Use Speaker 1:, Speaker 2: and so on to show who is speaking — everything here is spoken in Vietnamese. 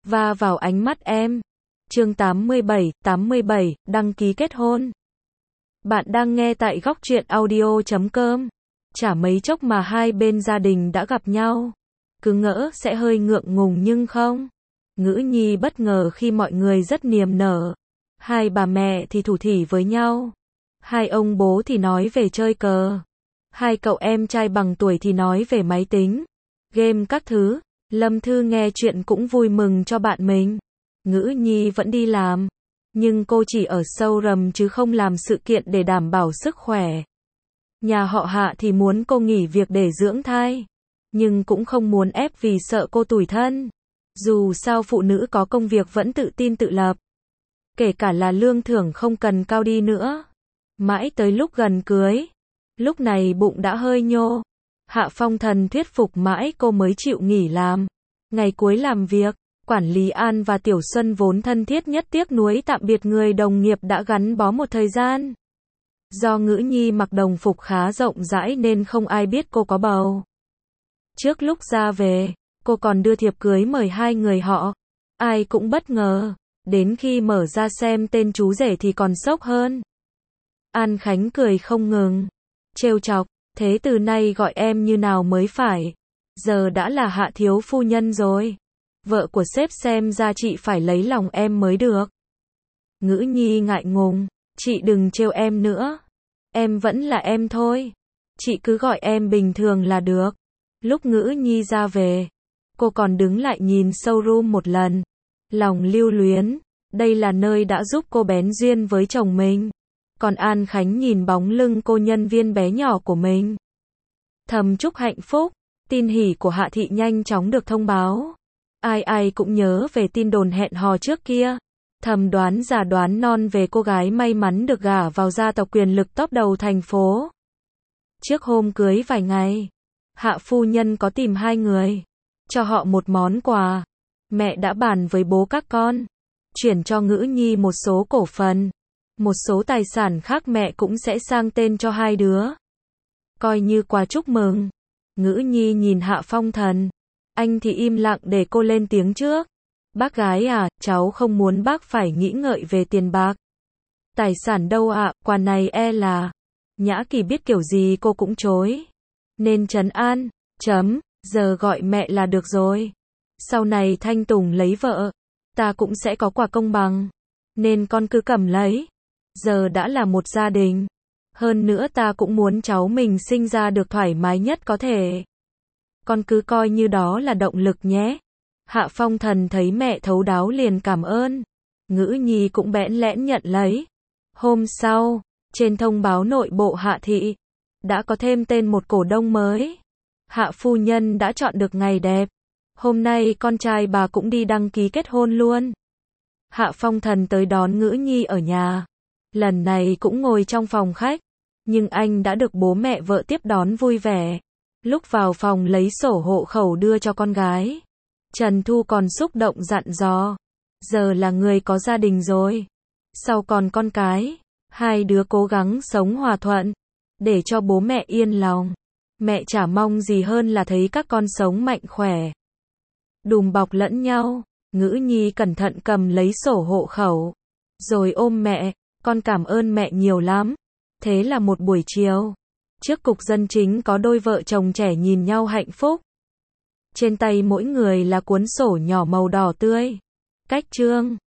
Speaker 1: va vào ánh mắt em. Chương 87, đăng ký kết hôn. Bạn đang nghe tại góc truyện audio.com. Chả mấy chốc mà hai bên gia đình đã gặp nhau. Cứ ngỡ sẽ hơi ngượng ngùng nhưng không. Ngữ Nhi bất ngờ khi mọi người rất niềm nở. Hai bà mẹ thì thủ thỉ với nhau. Hai ông bố thì nói về chơi cờ. Hai cậu em trai bằng tuổi thì nói về máy tính, game các thứ. Lâm Thư nghe chuyện cũng vui mừng cho bạn mình. Ngữ Nhi vẫn đi làm, nhưng cô chỉ ở showroom chứ không làm sự kiện để đảm bảo sức khỏe. Nhà họ Hạ thì muốn cô nghỉ việc để dưỡng thai, nhưng cũng không muốn ép vì sợ cô tủi thân. Dù sao phụ nữ có công việc vẫn tự tin tự lập. Kể cả là lương thưởng không cần cao đi nữa. Mãi tới lúc gần cưới, lúc này bụng đã hơi nhô. Hạ Phong Thần thuyết phục mãi cô mới chịu nghỉ làm. Ngày cuối làm việc, quản lý An và Tiểu Xuân vốn thân thiết nhất tiếc nuối tạm biệt người đồng nghiệp đã gắn bó một thời gian. Do Ngữ Nhi mặc đồng phục khá rộng rãi nên không ai biết cô có bầu. Trước lúc ra về, cô còn đưa thiệp cưới mời hai người họ. Ai cũng bất ngờ, đến khi mở ra xem tên chú rể thì còn sốc hơn. An Khánh cười không ngừng, trêu chọc, thế từ nay gọi em như nào mới phải. Giờ đã là Hạ thiếu phu nhân rồi. Vợ của sếp xem ra chị phải lấy lòng em mới được. Ngữ Nhi ngại ngùng, chị đừng trêu em nữa. Em vẫn là em thôi. Chị cứ gọi em bình thường là được. Lúc Ngữ Nhi ra về, cô còn đứng lại nhìn showroom một lần. Lòng lưu luyến, đây là nơi đã giúp cô bén duyên với chồng mình. Còn An Khánh nhìn bóng lưng cô nhân viên bé nhỏ của mình, thầm chúc hạnh phúc. Tin hỉ của Hạ thị nhanh chóng được thông báo. Ai ai cũng nhớ về tin đồn hẹn hò trước kia. Thầm đoán già đoán non về cô gái may mắn được gả vào gia tộc quyền lực top đầu thành phố. Trước hôm cưới vài ngày, Hạ phu nhân có tìm hai người, cho họ một món quà. Mẹ đã bàn với bố các con, chuyển cho Ngữ Nhi một số cổ phần. Một số tài sản khác mẹ cũng sẽ sang tên cho hai đứa. Coi như quà chúc mừng. Ngữ Nhi nhìn Hạ Phong Thần. Anh thì im lặng để cô lên tiếng trước. Bác gái à, cháu không muốn bác phải nghĩ ngợi về tiền bạc. Tài sản đâu ạ, quà này là... Nhã Kỳ biết kiểu gì cô cũng chối. Nên trấn an, giờ gọi mẹ là được rồi. Sau này Thanh Tùng lấy vợ, ta cũng sẽ có quà công bằng. Nên con cứ cầm lấy. Giờ đã là một gia đình. Hơn nữa ta cũng muốn cháu mình sinh ra được thoải mái nhất có thể. Con cứ coi như đó là động lực nhé. Hạ Phong Thần thấy mẹ thấu đáo liền cảm ơn. Ngữ Nhi cũng bẽn lẽn nhận lấy. Hôm sau, trên thông báo nội bộ Hạ thị, đã có thêm tên một cổ đông mới. Hạ phu nhân đã chọn được ngày đẹp. Hôm nay con trai bà cũng đi đăng ký kết hôn luôn. Hạ Phong Thần tới đón Ngữ Nhi ở nhà. Lần này cũng ngồi trong phòng khách. Nhưng anh đã được bố mẹ vợ tiếp đón vui vẻ. Lúc vào phòng lấy sổ hộ khẩu đưa cho con gái, Trần Thu còn xúc động dặn dò. Giờ là người có gia đình rồi. Sau còn con cái. Hai đứa cố gắng sống hòa thuận. Để cho bố mẹ yên lòng. Mẹ chả mong gì hơn là thấy các con sống mạnh khỏe. Đùm bọc lẫn nhau. Ngữ Nhi cẩn thận cầm lấy sổ hộ khẩu. Rồi ôm mẹ. Con cảm ơn mẹ nhiều lắm. Thế là một buổi chiều. Trước cục dân chính có đôi vợ chồng trẻ nhìn nhau hạnh phúc. Trên tay mỗi người là cuốn sổ nhỏ màu đỏ tươi. Cách chương.